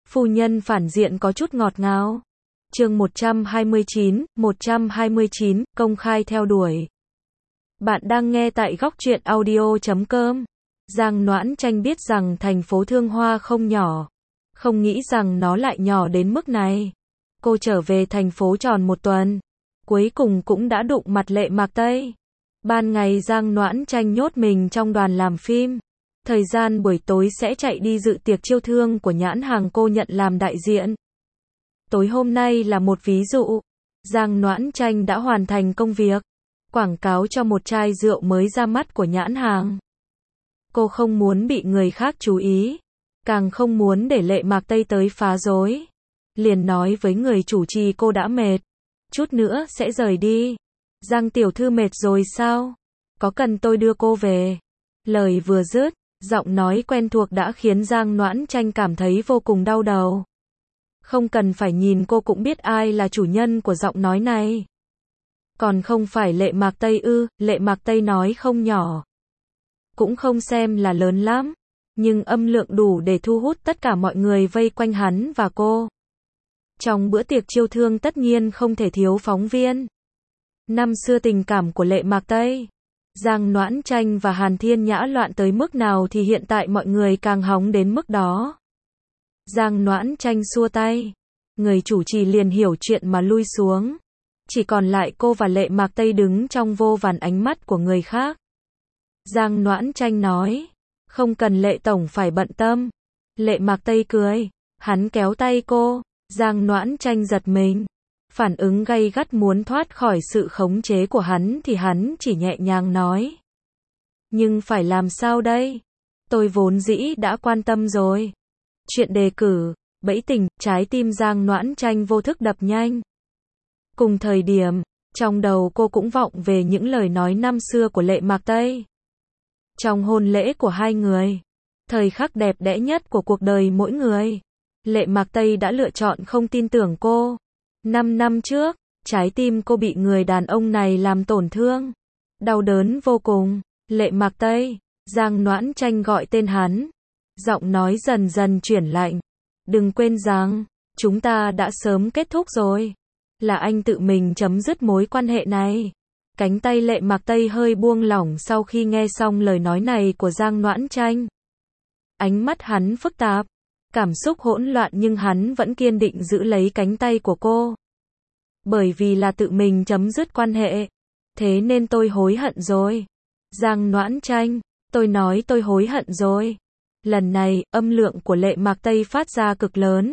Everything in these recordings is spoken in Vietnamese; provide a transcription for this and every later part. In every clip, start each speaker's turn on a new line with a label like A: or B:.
A: Phu nhân phản diện có chút ngọt ngào. Chương 129, công khai theo đuổi. Bạn đang nghe tại góc truyện audio.com. Giang Noãn Tranh biết rằng thành phố Thương Hoa không nhỏ. Không nghĩ rằng nó lại nhỏ đến mức này. Cô trở về thành phố tròn một tuần. Cuối cùng cũng đã đụng mặt Lệ Mạc Tây. Ban ngày Giang Noãn Tranh nhốt mình trong đoàn làm phim. Thời gian buổi tối sẽ chạy đi dự tiệc chiêu thương của nhãn hàng cô nhận làm đại diện. Tối hôm nay là một ví dụ. Giang Noãn Tranh đã hoàn thành công việc. Quảng cáo cho một chai rượu mới ra mắt của nhãn hàng. Cô không muốn bị người khác chú ý. Càng không muốn để Lệ Mạc Tây tới phá rối. Liền nói với người chủ trì cô đã mệt. Chút nữa sẽ rời đi. Giang tiểu thư mệt rồi sao? Có cần tôi đưa cô về? Lời vừa dứt, giọng nói quen thuộc đã khiến Giang Noãn Tranh cảm thấy vô cùng đau đầu. Không cần phải nhìn cô cũng biết ai là chủ nhân của giọng nói này. Còn không phải Lệ Mạc Tây ư? Lệ Mạc Tây nói không nhỏ. Cũng không xem là lớn lắm. Nhưng âm lượng đủ để thu hút tất cả mọi người vây quanh hắn và cô. Trong bữa tiệc chiêu thương tất nhiên không thể thiếu phóng viên. Năm xưa tình cảm của Lệ Mạc Tây, Giang Noãn Tranh và Hàn Thiên Nhã loạn tới mức nào thì hiện tại mọi người càng hóng đến mức đó. Giang Noãn Tranh xua tay. Người chủ trì liền hiểu chuyện mà lui xuống. Chỉ còn lại cô và Lệ Mạc Tây đứng trong vô vàn ánh mắt của người khác. Giang Noãn Tranh nói. Không cần Lệ tổng phải bận tâm. Lệ Mạc Tây cười. Hắn kéo tay cô. Giang Noãn Tranh giật mình. Phản ứng gay gắt muốn thoát khỏi sự khống chế của hắn thì hắn chỉ nhẹ nhàng nói. Nhưng phải làm sao đây? Tôi vốn dĩ đã quan tâm rồi. Chuyện đề cử, bẫy tình, trái tim Giang Noãn Tranh vô thức đập nhanh. Cùng thời điểm, trong đầu cô cũng vọng về những lời nói năm xưa của Lệ Mạc Tây. Trong hôn lễ của hai người, thời khắc đẹp đẽ nhất của cuộc đời mỗi người, Lệ Mạc Tây đã lựa chọn không tin tưởng cô. 5 năm trước, trái tim cô bị người đàn ông này làm tổn thương. Đau đớn vô cùng. Lệ Mạc Tây, Giang Noãn Tranh gọi tên hắn. Giọng nói dần dần chuyển lạnh. Đừng quên rằng, chúng ta đã sớm kết thúc rồi. Là anh tự mình chấm dứt mối quan hệ này. Cánh tay Lệ Mạc Tây hơi buông lỏng sau khi nghe xong lời nói này của Giang Noãn Tranh. Ánh mắt hắn phức tạp. Cảm xúc hỗn loạn nhưng hắn vẫn kiên định giữ lấy cánh tay của cô. Bởi vì là tự mình chấm dứt quan hệ. Thế nên tôi hối hận rồi. Giang Noãn Tranh, tôi nói tôi hối hận rồi. Lần này, âm lượng của Lệ Mạc Tây phát ra cực lớn.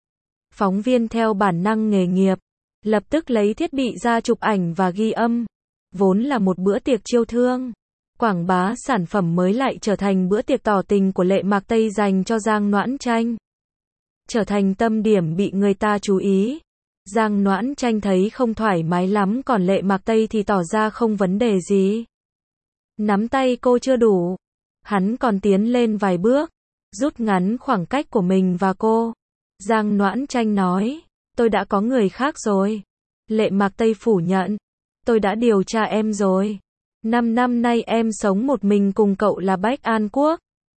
A: Phóng viên theo bản năng nghề nghiệp, lập tức lấy thiết bị ra chụp ảnh và ghi âm. Vốn là một bữa tiệc chiêu thương. Quảng bá sản phẩm mới lại trở thành bữa tiệc tỏ tình của Lệ Mạc Tây dành cho Giang Noãn Tranh. Trở thành tâm điểm bị người ta chú ý. Giang Noãn Tranh thấy không thoải mái lắm còn Lệ Mạc Tây thì tỏ ra không vấn đề gì. Nắm tay cô chưa đủ. Hắn còn tiến lên vài bước. Rút ngắn khoảng cách của mình và cô. Giang Noãn Tranh nói. Tôi đã có người khác rồi. Lệ Mạc Tây phủ nhận. Tôi đã điều tra em rồi. 5 năm nay em sống một mình cùng cậu là Bách An Quốc.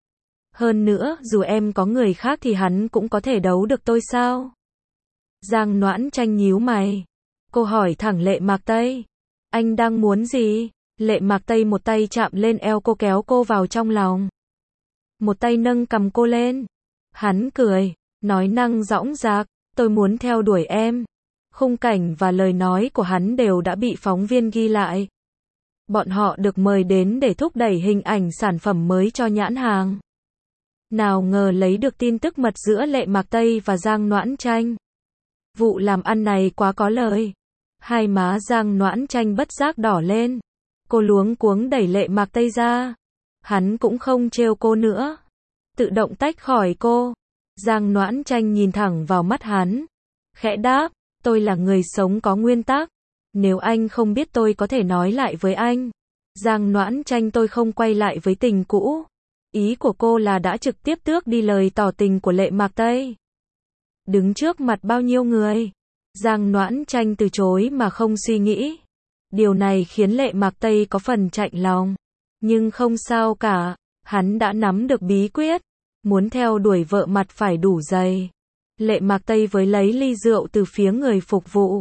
A: Hơn nữa, dù em có người khác thì hắn cũng có thể đấu được tôi sao? Giang Noãn Tranh nhíu mày. Cô hỏi thẳng Lệ Mạc Tây. Anh đang muốn gì? Lệ Mạc Tây một tay chạm lên eo cô kéo cô vào trong lòng. Một tay nâng cằm cô lên. Hắn cười, nói năng dõng dạc. Tôi muốn theo đuổi em. Khung cảnh và lời nói của hắn đều đã bị phóng viên ghi lại. Bọn họ được mời đến để thúc đẩy hình ảnh sản phẩm mới cho nhãn hàng. Nào ngờ lấy được tin tức mật giữa Lệ Mạc Tây và Giang Noãn Tranh. Vụ làm ăn này quá có lời. Hai má Giang Noãn Tranh bất giác đỏ lên. Cô luống cuống đẩy Lệ Mạc Tây ra. Hắn cũng không trêu cô nữa. Tự động tách khỏi cô. Giang Noãn Tranh nhìn thẳng vào mắt hắn. Khẽ đáp, tôi là người sống có nguyên tắc. Nếu anh không biết tôi có thể nói lại với anh. Giang Noãn Tranh tôi không quay lại với tình cũ. Ý của cô là đã trực tiếp tước đi lời tỏ tình của Lệ Mạc Tây. Đứng trước mặt bao nhiêu người. Giang Noãn Tranh từ chối mà không suy nghĩ. Điều này khiến Lệ Mạc Tây có phần chạnh lòng. Nhưng không sao cả. Hắn đã nắm được bí quyết. Muốn theo đuổi vợ mặt phải đủ dày. Lệ Mạc Tây với lấy ly rượu từ phía người phục vụ.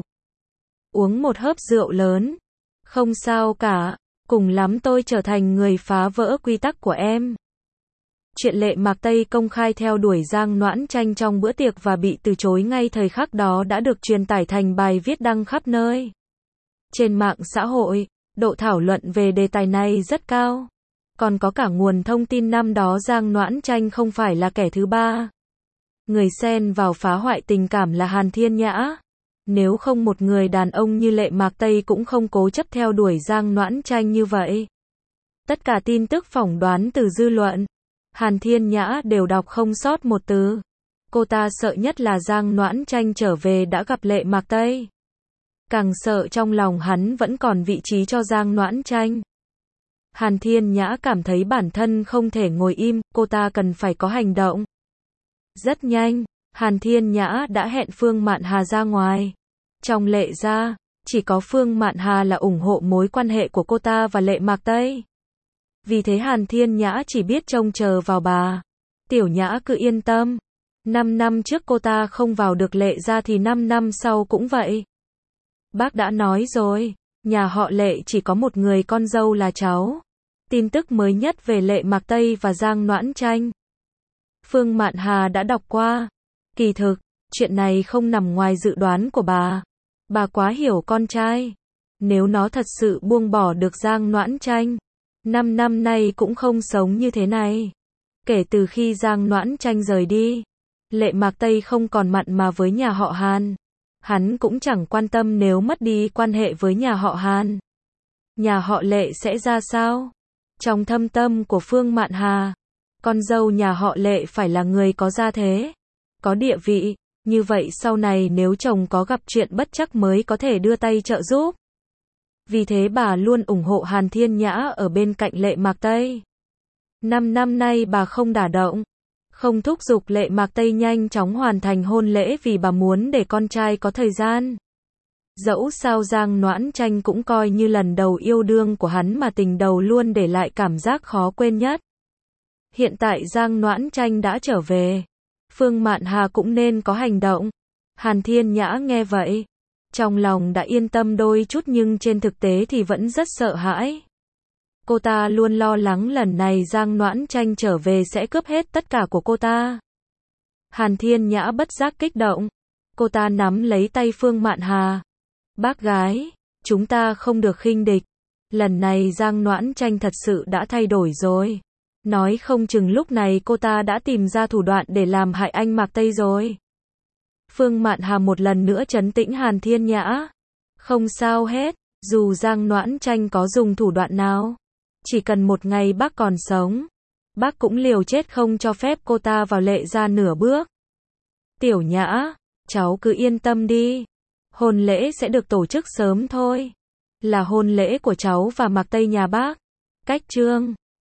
A: Uống một hớp rượu lớn. Không sao cả, cùng lắm tôi trở thành người phá vỡ quy tắc của em. Chuyện Lệ Mạc Tây công khai theo đuổi Giang Noãn Tranh trong bữa tiệc và bị từ chối ngay thời khắc đó đã được truyền tải thành bài viết đăng khắp nơi. Trên mạng xã hội, độ thảo luận về đề tài này rất cao. Còn có cả nguồn thông tin năm đó Giang Noãn Tranh không phải là kẻ thứ ba. Người xen vào phá hoại tình cảm là Hàn Thiên Nhã. Nếu không một người đàn ông như Lệ Mạc Tây cũng không cố chấp theo đuổi Giang Noãn Tranh như vậy. Tất cả tin tức phỏng đoán từ dư luận, Hàn Thiên Nhã đều đọc không sót một từ. Cô ta sợ nhất là Giang Noãn Tranh trở về đã gặp Lệ Mạc Tây. Càng sợ trong lòng hắn vẫn còn vị trí cho Giang Noãn Tranh. Hàn Thiên Nhã cảm thấy bản thân không thể ngồi im, cô ta cần phải có hành động. Rất nhanh, Hàn Thiên Nhã đã hẹn Phương Mạn Hà ra ngoài. Trong Lệ gia, chỉ có Phương Mạn Hà là ủng hộ mối quan hệ của cô ta và Lệ Mạc Tây. Vì thế Hàn Thiên Nhã chỉ biết trông chờ vào bà. Tiểu Nhã cứ yên tâm. 5 năm trước cô ta không vào được Lệ gia thì 5 năm sau cũng vậy. Bác đã nói rồi, nhà họ Lệ chỉ có một người con dâu là cháu. Tin tức mới nhất về Lệ Mạc Tây và Giang Noãn Tranh, Phương Mạn Hà đã đọc qua. Kỳ thực, chuyện này không nằm ngoài dự đoán của bà. Bà quá hiểu con trai. Nếu nó thật sự buông bỏ được Giang Noãn Tranh, 5 năm nay cũng không sống như thế này. Kể từ khi Giang Noãn Tranh rời đi, Lệ Mạc Tây không còn mặn mà với nhà họ Hàn. Hắn cũng chẳng quan tâm nếu mất đi quan hệ với nhà họ Hàn, nhà họ Lệ sẽ ra sao. Trong thâm tâm của Phương Mạn Hà, con dâu nhà họ Lệ phải là người có gia thế, có địa vị, như vậy sau này nếu chồng có gặp chuyện bất trắc mới có thể đưa tay trợ giúp. Vì thế bà luôn ủng hộ Hàn Thiên Nhã ở bên cạnh Lệ Mạc Tây. 5 năm nay bà không đả động, không thúc giục Lệ Mạc Tây nhanh chóng hoàn thành hôn lễ vì bà muốn để con trai có thời gian. Dẫu sao Giang Noãn Tranh cũng coi như lần đầu yêu đương của hắn mà tình đầu luôn để lại cảm giác khó quên nhất. Hiện tại Giang Noãn Tranh đã trở về, Phương Mạn Hà cũng nên có hành động. Hàn Thiên Nhã nghe vậy, trong lòng đã yên tâm đôi chút nhưng trên thực tế thì vẫn rất sợ hãi. Cô ta luôn lo lắng lần này Giang Noãn Tranh trở về sẽ cướp hết tất cả của cô ta. Hàn Thiên Nhã bất giác kích động. Cô ta nắm lấy tay Phương Mạn Hà. Bác gái, chúng ta không được khinh địch. Lần này Giang Noãn Tranh thật sự đã thay đổi rồi. Nói không chừng lúc này cô ta đã tìm ra thủ đoạn để làm hại anh Mạc Tây rồi. Phương Mạn Hà một lần nữa trấn tĩnh Hàn Thiên Nhã. Không sao hết, dù Giang Noãn Tranh có dùng thủ đoạn nào, chỉ cần một ngày bác còn sống, bác cũng liều chết không cho phép cô ta vào Lệ gia nửa bước. Tiểu Nhã, cháu cứ yên tâm đi. Hôn lễ sẽ được tổ chức sớm thôi. Là hôn lễ của cháu và Mạc Tây nhà bác. Cách trương